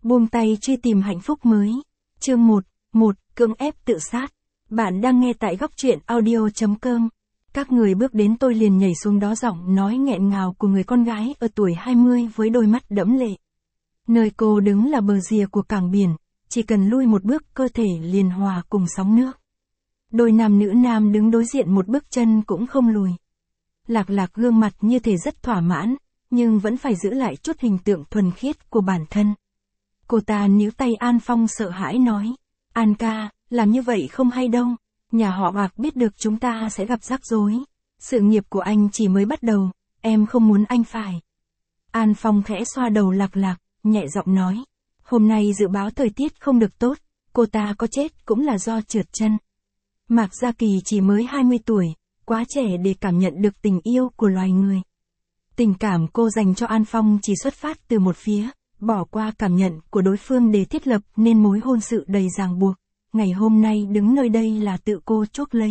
Buông tay truy tìm hạnh phúc mới. Chương 1, cưỡng ép tự sát. Bạn đang nghe tại góc truyện audio.com. Các người bước đến tôi liền nhảy xuống đó, giọng nói nghẹn ngào của người con gái ở tuổi 20 với đôi mắt đẫm lệ. Nơi cô đứng là bờ rìa của cảng biển, chỉ cần lui một bước cơ thể liền hòa cùng sóng nước. Đôi nam nữ nam đứng đối diện một bước chân cũng không lùi. Lạc Lạc gương mặt như thể rất thỏa mãn, nhưng vẫn phải giữ lại chút hình tượng thuần khiết của bản thân. Cô ta níu tay An Phong sợ hãi nói, An ca, làm như vậy không hay đâu, nhà họ Mạc biết được chúng ta sẽ gặp rắc rối. Sự nghiệp của anh chỉ mới bắt đầu, em không muốn anh phải. An Phong khẽ xoa đầu Lạc Lạc, nhẹ giọng nói, hôm nay dự báo thời tiết không được tốt, cô ta có chết cũng là do trượt chân. Mạc Gia Kỳ chỉ mới 20 tuổi, quá trẻ để cảm nhận được tình yêu của loài người. Tình cảm cô dành cho An Phong chỉ xuất phát từ một phía, bỏ qua cảm nhận của đối phương để thiết lập nên mối hôn sự đầy ràng buộc. Ngày hôm nay đứng nơi đây là tự cô chuốc lấy.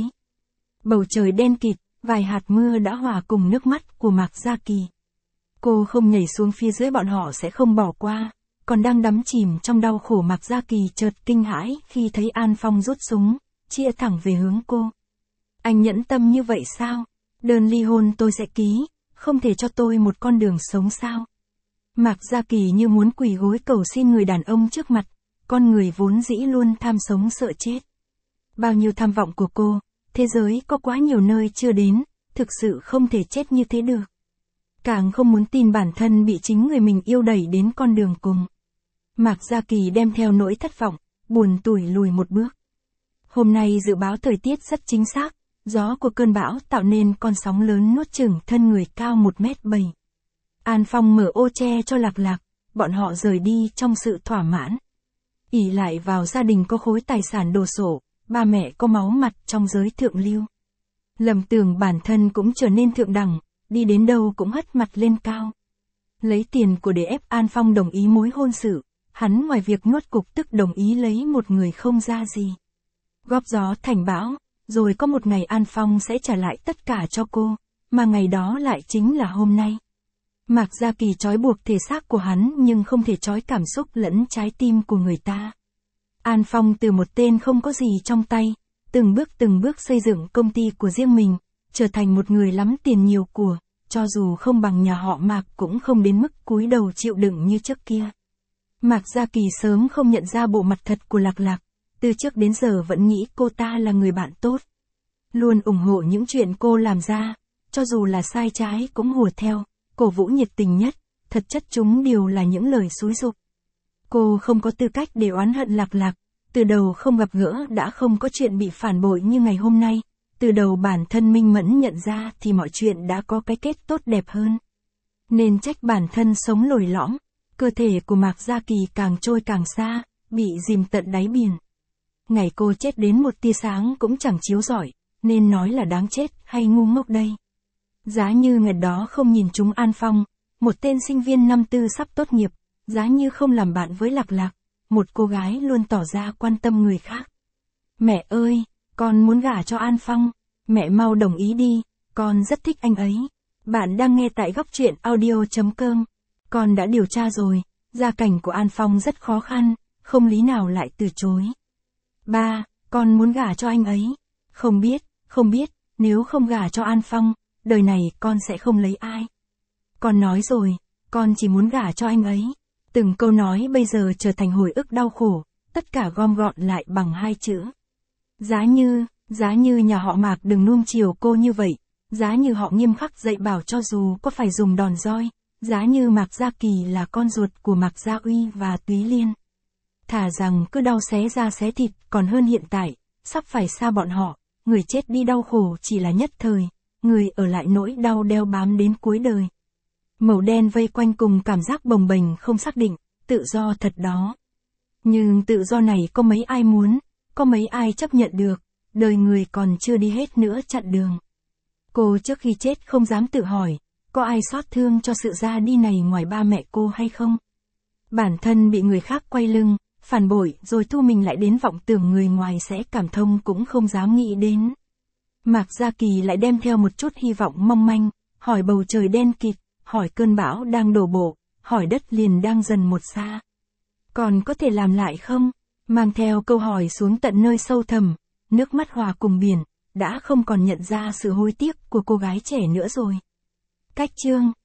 Bầu trời đen kịt, vài hạt mưa đã hòa cùng nước mắt của Mạc Gia Kỳ. Cô không nhảy xuống phía dưới bọn họ sẽ không bỏ qua, còn đang đắm chìm trong đau khổ. Mạc Gia Kỳ chợt kinh hãi khi thấy An Phong rút súng, chĩa thẳng về hướng cô. Anh nhẫn tâm như vậy sao? Đơn ly hôn tôi sẽ ký, không thể cho tôi một con đường sống sao? Mạc Gia Kỳ như muốn quỳ gối cầu xin người đàn ông trước mặt, con người vốn dĩ luôn tham sống sợ chết. Bao nhiêu tham vọng của cô, thế giới có quá nhiều nơi chưa đến, thực sự không thể chết như thế được. Càng không muốn tin bản thân bị chính người mình yêu đẩy đến con đường cùng. Mạc Gia Kỳ đem theo nỗi thất vọng, buồn tủi lùi một bước. Hôm nay dự báo thời tiết rất chính xác, gió của cơn bão tạo nên con sóng lớn nuốt chửng thân người cao 1m7. An Phong mở ô che cho Lạc Lạc, bọn họ rời đi trong sự thỏa mãn. Ỷ lại vào gia đình có khối tài sản đồ sộ, ba mẹ có máu mặt trong giới thượng lưu. Lầm tưởng bản thân cũng trở nên thượng đẳng, đi đến đâu cũng hất mặt lên cao. Lấy tiền của để ép An Phong đồng ý mối hôn sự, hắn ngoài việc nuốt cục tức đồng ý lấy một người không ra gì. Góp gió thành bão, rồi có một ngày An Phong sẽ trả lại tất cả cho cô, mà ngày đó lại chính là hôm nay. Mạc Gia Kỳ trói buộc thể xác của hắn nhưng không thể trói cảm xúc lẫn trái tim của người ta. An Phong từ một tên không có gì trong tay, từng bước xây dựng công ty của riêng mình, trở thành một người lắm tiền nhiều của, cho dù không bằng nhà họ Mạc cũng không đến mức cúi đầu chịu đựng như trước kia. Mạc Gia Kỳ sớm không nhận ra bộ mặt thật của Lạc Lạc, từ trước đến giờ vẫn nghĩ cô ta là người bạn tốt. Luôn ủng hộ những chuyện cô làm ra, cho dù là sai trái cũng hùa theo, cổ vũ nhiệt tình nhất, thật chất chúng đều là những lời xúi giục. Cô không có tư cách để oán hận Lạc Lạc, từ đầu không gặp gỡ đã không có chuyện bị phản bội như ngày hôm nay, từ đầu bản thân minh mẫn nhận ra thì mọi chuyện đã có cái kết tốt đẹp hơn. Nên trách bản thân sống lồi lõm, cơ thể của Mạc Gia Kỳ càng trôi càng xa, bị dìm tận đáy biển. Ngày cô chết đến một tia sáng cũng chẳng chiếu rọi, nên nói là đáng chết hay ngu ngốc đây. Giá như ngày đó không nhìn trúng An Phong, một tên sinh viên năm tư sắp tốt nghiệp, giá như không làm bạn với Lạc Lạc, một cô gái luôn tỏ ra quan tâm người khác. Mẹ ơi, con muốn gả cho An Phong, mẹ mau đồng ý đi, con rất thích anh ấy. Bạn đang nghe tại góc truyện audio.com. Con đã điều tra rồi, gia cảnh của An Phong rất khó khăn, không lý nào lại từ chối. Ba, con muốn gả cho anh ấy. Không biết, nếu không gả cho An Phong, đời này con sẽ không lấy ai. Con nói rồi, con chỉ muốn gả cho anh ấy. Từng câu nói bây giờ trở thành hồi ức đau khổ, tất cả gom gọn lại bằng hai chữ. Giá như nhà họ Mạc đừng nuông chiều cô như vậy, giá như họ nghiêm khắc dạy bảo cho dù có phải dùng đòn roi, giá như Mạc Gia Kỳ là con ruột của Mạc Gia Uy và Túy Liên. Thà rằng cứ đau xé da xé thịt còn hơn hiện tại, sắp phải xa bọn họ, người chết đi đau khổ chỉ là nhất thời, người ở lại nỗi đau đeo bám đến cuối đời. Màu đen vây quanh cùng cảm giác bồng bềnh không xác định, tự do thật đó. Nhưng tự do này có mấy ai muốn, có mấy ai chấp nhận được, đời người còn chưa đi hết nữa chặn đường. Cô trước khi chết không dám tự hỏi, có ai xót thương cho sự ra đi này ngoài ba mẹ cô hay không? Bản thân bị người khác quay lưng, phản bội rồi thu mình lại đến vọng tưởng người ngoài sẽ cảm thông cũng không dám nghĩ đến. Mạc Gia Kỳ lại đem theo một chút hy vọng mong manh, hỏi bầu trời đen kịt, hỏi cơn bão đang đổ bộ, hỏi đất liền đang dần một xa. Còn có thể làm lại không? Mang theo câu hỏi xuống tận nơi sâu thẳm, nước mắt hòa cùng biển, đã không còn nhận ra sự hối tiếc của cô gái trẻ nữa rồi. Cách chương